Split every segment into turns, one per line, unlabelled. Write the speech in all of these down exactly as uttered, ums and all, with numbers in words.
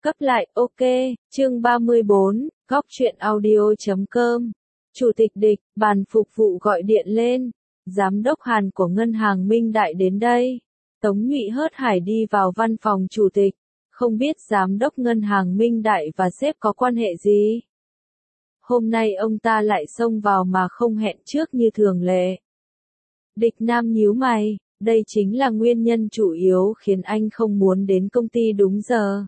Cấp lại, ok, chương ba mươi bốn, góc truyện audio.com. Chủ tịch Địch, bàn phục vụ gọi điện lên. Giám đốc Hàn của Ngân hàng Minh Đại đến đây. Tống Nhụy hớt hải đi vào văn phòng chủ tịch. Không biết giám đốc Ngân hàng Minh Đại và sếp có quan hệ gì? Hôm nay ông ta lại xông vào mà không hẹn trước như thường lệ. Địch Nam nhíu mày, đây chính là nguyên nhân chủ yếu khiến anh không muốn đến công ty đúng giờ.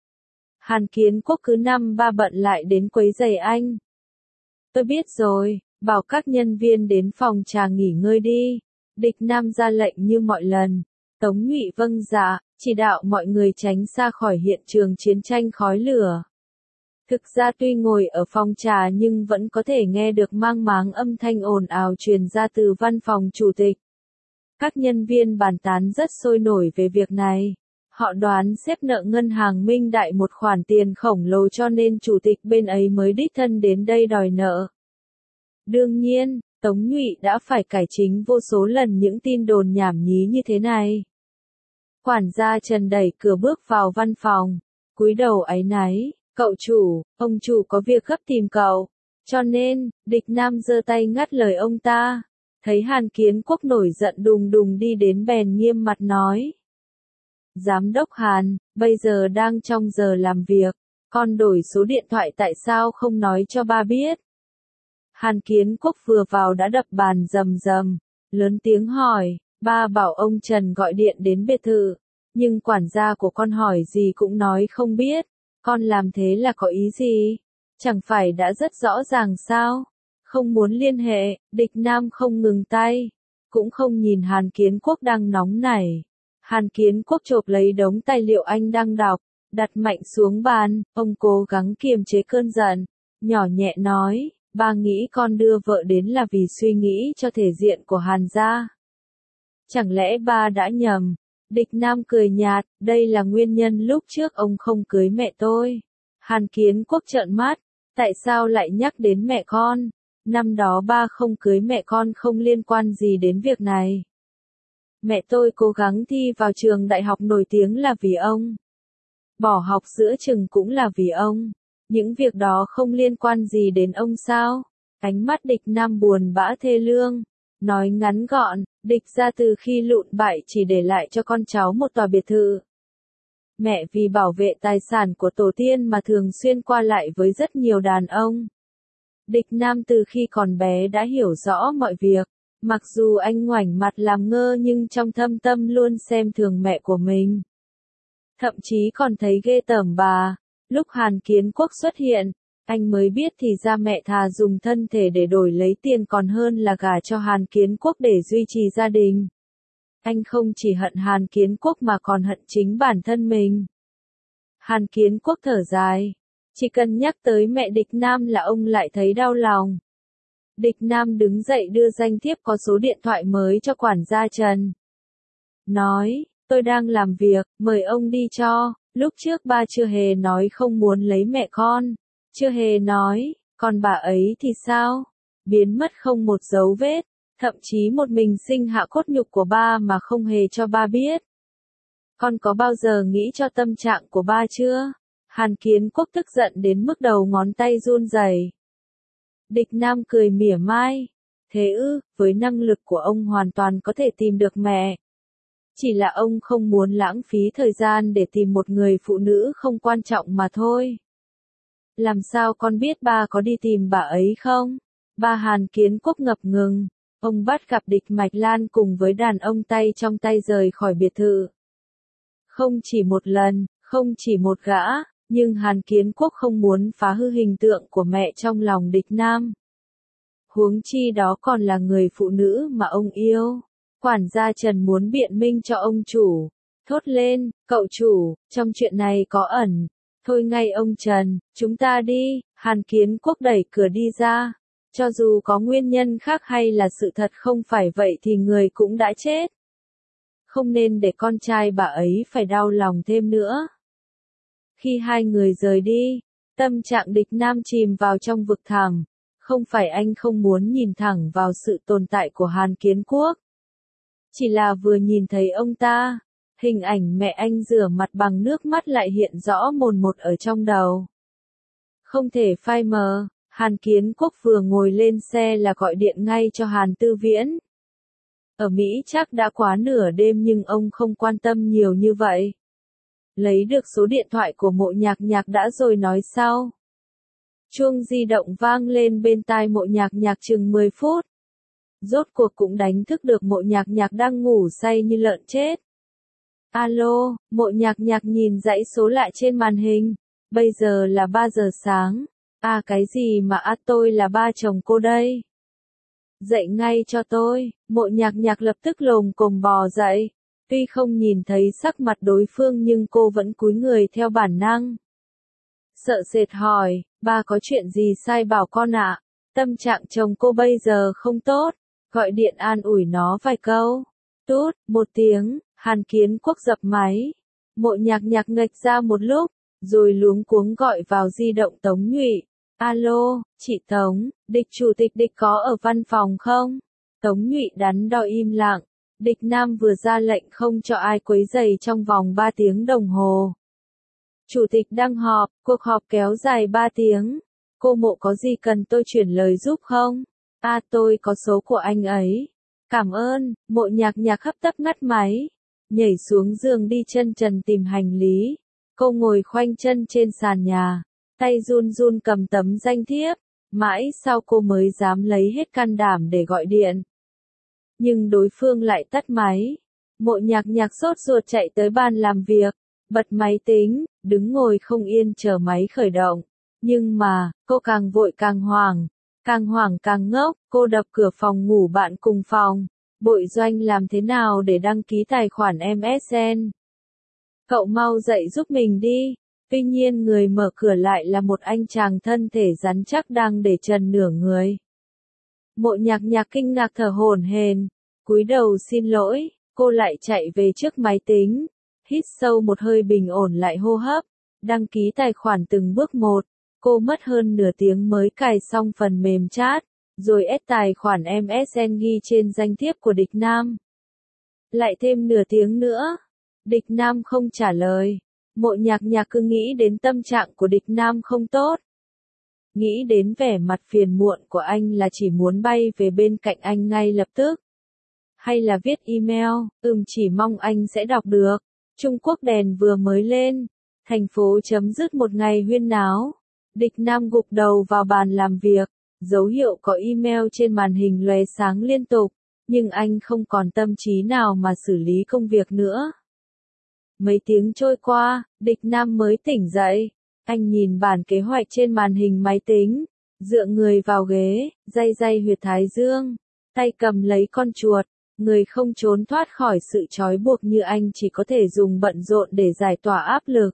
Hàn Kiến Quốc cứ năm ba bận lại đến quấy rầy anh. Tôi biết rồi, bảo các nhân viên đến phòng trà nghỉ ngơi đi. Địch Nam ra lệnh như mọi lần. Tống Nhụy vâng dạ, chỉ đạo mọi người tránh xa khỏi hiện trường chiến tranh khói lửa. Thực ra tuy ngồi ở phòng trà nhưng vẫn có thể nghe được mang máng âm thanh ồn ào truyền ra từ văn phòng chủ tịch. Các nhân viên bàn tán rất sôi nổi về việc này. Họ đoán sếp nợ Ngân hàng Minh Đại một khoản tiền khổng lồ cho nên chủ tịch bên ấy mới đích thân đến đây đòi nợ. Đương nhiên, Tống Nhụy đã phải cải chính vô số lần những tin đồn nhảm nhí như thế này. Quản gia Trần đẩy cửa bước vào văn phòng, cúi đầu áy náy, cậu chủ, ông chủ có việc gấp tìm cậu, cho nên, Địch Nam giơ tay ngắt lời ông ta. Thấy Hàn Kiến Quốc nổi giận đùng đùng đi đến bèn nghiêm mặt nói. Giám đốc Hàn, bây giờ đang trong giờ làm việc, con đổi số điện thoại tại sao không nói cho ba biết? Hàn Kiến Quốc vừa vào đã đập bàn rầm rầm, lớn tiếng hỏi, ba bảo ông Trần gọi điện đến biệt thự, nhưng quản gia của con hỏi gì cũng nói không biết, con làm thế là có ý gì? Chẳng phải đã rất rõ ràng sao? Không muốn liên hệ, Địch Nam không ngừng tay, cũng không nhìn Hàn Kiến Quốc đang nóng nảy. Hàn Kiến Quốc chộp lấy đống tài liệu anh đang đọc, đặt mạnh xuống bàn, ông cố gắng kiềm chế cơn giận, nhỏ nhẹ nói, ba nghĩ con đưa vợ đến là vì suy nghĩ cho thể diện của Hàn gia. Chẳng lẽ ba đã nhầm? Địch Nam cười nhạt, đây là nguyên nhân lúc trước ông không cưới mẹ tôi. Hàn Kiến Quốc trợn mắt, tại sao lại nhắc đến mẹ con? Năm đó ba không cưới mẹ con không liên quan gì đến việc này. Mẹ tôi cố gắng thi vào trường đại học nổi tiếng là vì ông. Bỏ học giữa chừng cũng là vì ông. Những việc đó không liên quan gì đến ông sao? Ánh mắt Địch Nam buồn bã thê lương. Nói ngắn gọn, Địch gia từ khi lụn bại chỉ để lại cho con cháu một tòa biệt thự. Mẹ vì bảo vệ tài sản của tổ tiên mà thường xuyên qua lại với rất nhiều đàn ông. Địch Nam từ khi còn bé đã hiểu rõ mọi việc. Mặc dù anh ngoảnh mặt làm ngơ nhưng trong thâm tâm luôn xem thường mẹ của mình. Thậm chí còn thấy ghê tởm bà. Lúc Hàn Kiến Quốc xuất hiện, anh mới biết thì ra mẹ thà dùng thân thể để đổi lấy tiền còn hơn là gả cho Hàn Kiến Quốc để duy trì gia đình. Anh không chỉ hận Hàn Kiến Quốc mà còn hận chính bản thân mình. Hàn Kiến Quốc thở dài. Chỉ cần nhắc tới mẹ Địch Nam là ông lại thấy đau lòng. Địch Nam đứng dậy đưa danh thiếp có số điện thoại mới cho quản gia Trần. Nói, tôi đang làm việc, mời ông đi cho. Lúc trước ba chưa hề nói không muốn lấy mẹ con. Chưa hề nói, còn bà ấy thì sao? Biến mất không một dấu vết. Thậm chí một mình sinh hạ cốt nhục của ba mà không hề cho ba biết. Con có bao giờ nghĩ cho tâm trạng của ba chưa? Hàn Kiến Quốc tức giận đến mức đầu ngón tay run rẩy. Địch Nam cười mỉa mai. Thế ư, với năng lực của ông hoàn toàn có thể tìm được mẹ. Chỉ là ông không muốn lãng phí thời gian để tìm một người phụ nữ không quan trọng mà thôi. Làm sao con biết ba có đi tìm bà ấy không? Ba Hàn Kiến Quốc ngập ngừng. Ông bắt gặp Địch Mạch Lan cùng với đàn ông tay trong tay rời khỏi biệt thự. Không chỉ một lần, không chỉ một gã. Nhưng Hàn Kiến Quốc không muốn phá hư hình tượng của mẹ trong lòng Địch Nam. Huống chi đó còn là người phụ nữ mà ông yêu. Quản gia Trần muốn biện minh cho ông chủ. Thốt lên, cậu chủ, trong chuyện này có ẩn. Thôi ngay ông Trần, chúng ta đi. Hàn Kiến Quốc đẩy cửa đi ra. Cho dù có nguyên nhân khác hay là sự thật không phải vậy thì người cũng đã chết. Không nên để con trai bà ấy phải đau lòng thêm nữa. Khi hai người rời đi, tâm trạng Địch Nam chìm vào trong vực thẳm. Không phải anh không muốn nhìn thẳng vào sự tồn tại của Hàn Kiến Quốc. Chỉ là vừa nhìn thấy ông ta, Hình ảnh mẹ anh rửa mặt bằng nước mắt lại hiện rõ mồn một ở trong đầu. Không thể phai mờ, Hàn Kiến Quốc vừa ngồi lên xe là gọi điện ngay cho Hàn Tư Viễn. Ở Mỹ chắc đã quá nửa đêm nhưng ông không quan tâm nhiều như vậy. Lấy được số điện thoại của Mộ Nhạc Nhạc đã rồi nói sau. Chuông di động vang lên bên tai Mộ Nhạc Nhạc chừng mười phút. Rốt cuộc cũng đánh thức được Mộ Nhạc Nhạc đang ngủ say như lợn chết. Alo, Mộ Nhạc Nhạc nhìn dãy số lại trên màn hình. Bây giờ là ba giờ sáng. À cái gì mà à tôi là ba chồng cô đây. Dậy ngay cho tôi, Mộ Nhạc Nhạc lập tức lồm cồm bò dậy. Tuy không nhìn thấy sắc mặt đối phương nhưng cô vẫn cúi người theo bản năng. Sợ sệt hỏi, ba có chuyện gì sai bảo con ạ? Tâm trạng chồng cô bây giờ không tốt, gọi điện an ủi nó vài câu. Tút, một tiếng, Hàn Kiến Quốc dập máy. Mộ Nhạc Nhạc ngạch ra một lúc, rồi luống cuống gọi vào di động Tống Nhụy. Alo, chị Tống, địch chủ tịch địch có ở văn phòng không? Tống Nhụy đắn đo im lặng. Địch Nam vừa ra lệnh không cho ai quấy rầy trong vòng ba tiếng đồng hồ. Chủ tịch đang họp, cuộc họp kéo dài ba tiếng. Cô Mộ có gì cần tôi chuyển lời giúp không? À tôi có số của anh ấy. Cảm ơn, Mộ Nhạc Nhạc hấp tấp ngắt máy. Nhảy xuống giường đi chân trần tìm hành lý. Cô ngồi khoanh chân trên sàn nhà. Tay run run cầm tấm danh thiếp. Mãi sau cô mới dám lấy hết can đảm để gọi điện. Nhưng đối phương lại tắt máy. Mộ Nhạc Nhạc sốt ruột chạy tới bàn làm việc. Bật máy tính, đứng ngồi không yên chờ máy khởi động. Nhưng mà, cô càng vội càng hoảng. Càng hoảng càng ngốc, cô đập cửa phòng ngủ bạn cùng phòng. Bội Doanh làm thế nào để đăng ký tài khoản em ét en? Cậu mau dậy giúp mình đi. Tuy nhiên người mở cửa lại là một anh chàng thân thể rắn chắc đang để trần nửa người. Mộ Nhạc Nhạc kinh ngạc thở hổn hển, cúi đầu xin lỗi, cô lại chạy về trước máy tính, hít sâu một hơi bình ổn lại hô hấp, đăng ký tài khoản từng bước một. Cô mất hơn nửa tiếng mới cài xong phần mềm chat, rồi ép tài khoản em ét en ghi trên danh thiếp của Địch Nam. Lại thêm nửa tiếng nữa, Địch Nam không trả lời. Mộ Nhạc Nhạc cứ nghĩ đến tâm trạng của Địch Nam không tốt. Nghĩ đến vẻ mặt phiền muộn của anh là chỉ muốn bay về bên cạnh anh ngay lập tức. Hay là viết email, ừm chỉ mong anh sẽ đọc được. Trung Quốc đèn vừa mới lên, thành phố chấm dứt một ngày huyên náo. Địch Nam gục đầu vào bàn làm việc, dấu hiệu có email trên màn hình lóe sáng liên tục, nhưng anh không còn tâm trí nào mà xử lý công việc nữa. Mấy tiếng trôi qua, Địch Nam mới tỉnh dậy. Anh nhìn bản kế hoạch trên màn hình máy tính, dựa người vào ghế, day day huyệt thái dương, tay cầm lấy con chuột. Người không trốn thoát khỏi sự trói buộc như anh chỉ có thể dùng bận rộn để giải tỏa áp lực.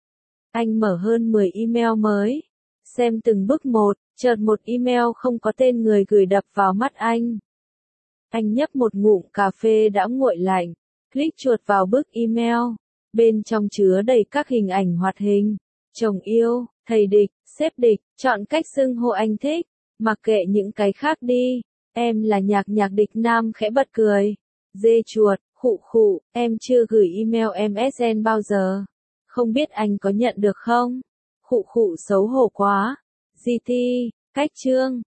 Anh mở hơn mười email mới, xem từng bước một, chợt một email không có tên người gửi đập vào mắt anh. Anh nhấp một ngụm cà phê đã nguội lạnh, click chuột vào bức email, bên trong chứa đầy các hình ảnh hoạt hình, chồng yêu, thầy địch, sếp địch, chọn cách xưng hô anh thích, mặc kệ những cái khác đi. Em là Nhạc Nhạc. Địch Nam khẽ bật cười. Dê chuột, khụ khụ, em chưa gửi email em ét en bao giờ. Không biết anh có nhận được không? Khụ khụ xấu hổ quá. giê tê, cách chương.